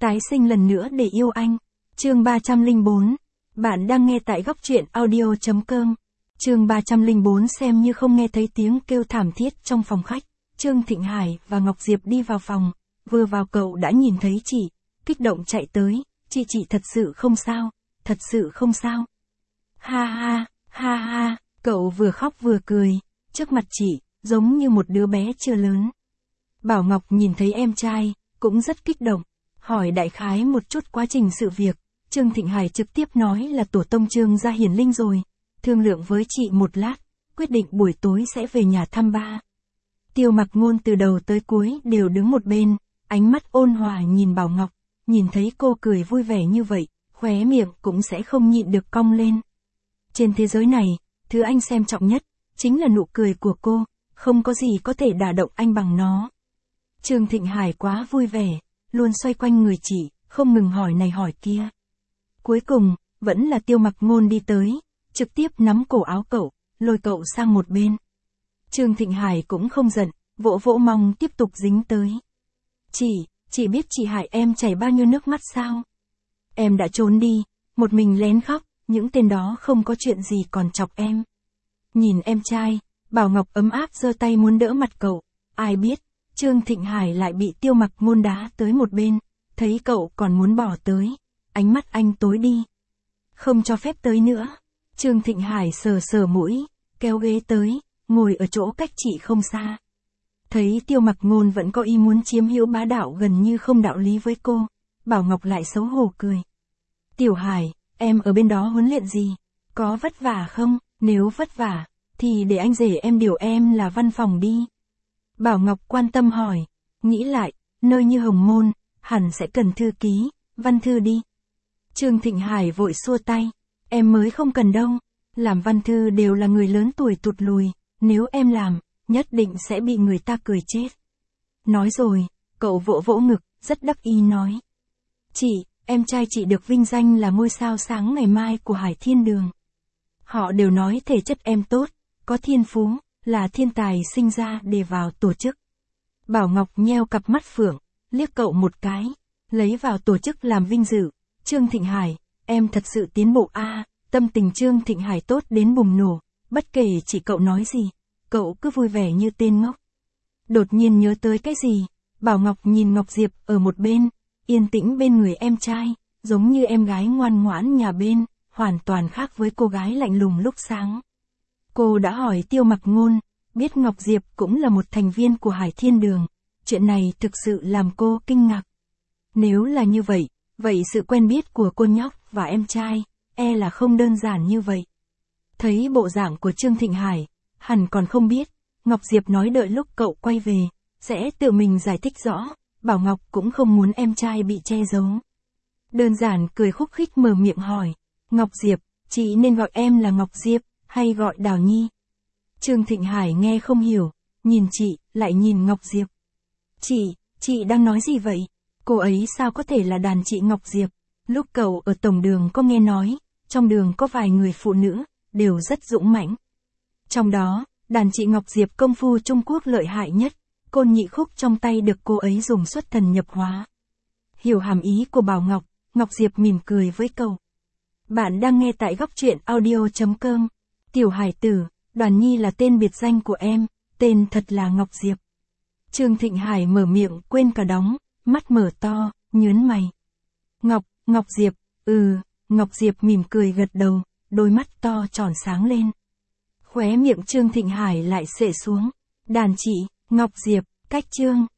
Tái sinh lần nữa để yêu anh. Chương 304. Bạn đang nghe tại góc truyện audio.com. Chương 304. Xem như không nghe thấy tiếng kêu thảm thiết trong phòng khách. Trương Thịnh Hải và Ngọc Diệp đi vào phòng. Vừa vào cậu đã nhìn thấy chị. Kích động chạy tới. Chị thật sự không sao. Thật sự không sao. Ha ha, ha ha. Cậu vừa khóc vừa cười. Trước mặt chị, giống như một đứa bé chưa lớn. Bảo Ngọc nhìn thấy em trai, cũng rất kích động. Hỏi đại khái một chút quá trình sự việc. Trương Thịnh Hải trực tiếp nói là tổ tông Trương gia hiển linh rồi. Thương lượng với chị một lát, quyết định buổi tối sẽ về nhà thăm ba. Tiêu Mặc Ngôn từ đầu tới cuối đều đứng một bên, ánh mắt ôn hòa nhìn Bảo Ngọc, nhìn thấy cô cười vui vẻ như vậy, khóe miệng cũng sẽ không nhịn được cong lên. Trên thế giới này, thứ anh xem trọng nhất, chính là nụ cười của cô, không có gì có thể đả động anh bằng nó. Trương Thịnh Hải quá vui vẻ, luôn xoay quanh người chị, không ngừng hỏi này hỏi kia. Cuối cùng, vẫn là Tiêu Mặc Ngôn đi tới, trực tiếp nắm cổ áo cậu, lôi cậu sang một bên. Trương Thịnh Hải cũng không giận, vỗ vỗ mông tiếp tục dính tới. Chị biết chị hại em chảy bao nhiêu nước mắt sao? Em đã trốn đi, một mình lén khóc, những tên đó không có chuyện gì còn chọc em. Nhìn em trai, Bảo Ngọc ấm áp giơ tay muốn đỡ mặt cậu, ai biết, Trương Thịnh Hải lại bị Tiêu Mặc Ngôn đá tới một bên, thấy cậu còn muốn bỏ tới, ánh mắt anh tối đi. Không cho phép tới nữa. Trương Thịnh Hải sờ sờ mũi, kéo ghế tới, ngồi ở chỗ cách chị không xa. Thấy Tiêu Mặc Ngôn vẫn có ý muốn chiếm hữu bá đạo gần như không đạo lý với cô, Bảo Ngọc lại xấu hổ cười. Tiểu Hải, em ở bên đó huấn luyện gì? Có vất vả không? Nếu vất vả, thì để anh rể em điều em là văn phòng đi. Bảo Ngọc quan tâm hỏi, nghĩ lại, nơi như Hồng Môn, hẳn sẽ cần thư ký, văn thư đi. Trương Thịnh Hải vội xua tay, em mới không cần đâu, làm văn thư đều là người lớn tuổi tụt lùi, nếu em làm, nhất định sẽ bị người ta cười chết. Nói rồi, cậu vỗ vỗ ngực, rất đắc ý nói. Em trai chị được vinh danh là ngôi sao sáng ngày mai của Hải Thiên Đường. Họ đều nói thể chất em tốt, có thiên phú, là thiên tài sinh ra để vào tổ chức. Bảo Ngọc nheo cặp mắt phượng, liếc cậu một cái, lấy vào tổ chức làm vinh dự. Trương Thịnh Hải, em thật sự tiến bộ a. Tâm tình Trương Thịnh Hải tốt đến bùng nổ, bất kể chỉ cậu nói gì, cậu cứ vui vẻ như tên ngốc. Đột nhiên nhớ tới cái gì, Bảo Ngọc nhìn Ngọc Diệp ở một bên, yên tĩnh bên người em trai, giống như em gái ngoan ngoãn nhà bên, hoàn toàn khác với cô gái lạnh lùng lúc sáng. Cô đã hỏi Tiêu Mặc Ngôn, biết Ngọc Diệp cũng là một thành viên của Hải Thiên Đường, chuyện này thực sự làm cô kinh ngạc. Nếu là như vậy, vậy sự quen biết của cô nhóc và em trai, là không đơn giản như vậy. Thấy bộ dạng của Trương Thịnh Hải, hẳn còn không biết, Ngọc Diệp nói đợi lúc cậu quay về, sẽ tự mình giải thích rõ, Bảo Ngọc cũng không muốn em trai bị che giấu. Đơn giản cười khúc khích mở miệng hỏi, Ngọc Diệp, chị nên gọi em là Ngọc Diệp, hay gọi Đào Nhi? Trương Thịnh Hải nghe không hiểu, nhìn chị, lại nhìn Ngọc Diệp. Chị đang nói gì vậy? Cô ấy sao có thể là đàn chị Ngọc Diệp? Lúc cậu ở tổng đường có nghe nói, trong đường có vài người phụ nữ, đều rất dũng mãnh. Trong đó, đàn chị Ngọc Diệp công phu Trung Quốc lợi hại nhất, côn nhị khúc trong tay được cô ấy dùng xuất thần nhập hóa. Hiểu hàm ý của Bảo Ngọc, Ngọc Diệp mỉm cười với cậu. Bạn đang nghe tại góc truyện audio.com. Tiểu Hải tử, Đoàn Nhi là tên biệt danh của em, tên thật là Ngọc Diệp. Trương Thịnh Hải mở miệng quên cả đóng, mắt mở to, nhớn mày. Ngọc Diệp, Ngọc Diệp mỉm cười gật đầu, đôi mắt to tròn sáng lên. Khóe miệng Trương Thịnh Hải lại xệ xuống. Đàn chị, Ngọc Diệp, cách Trương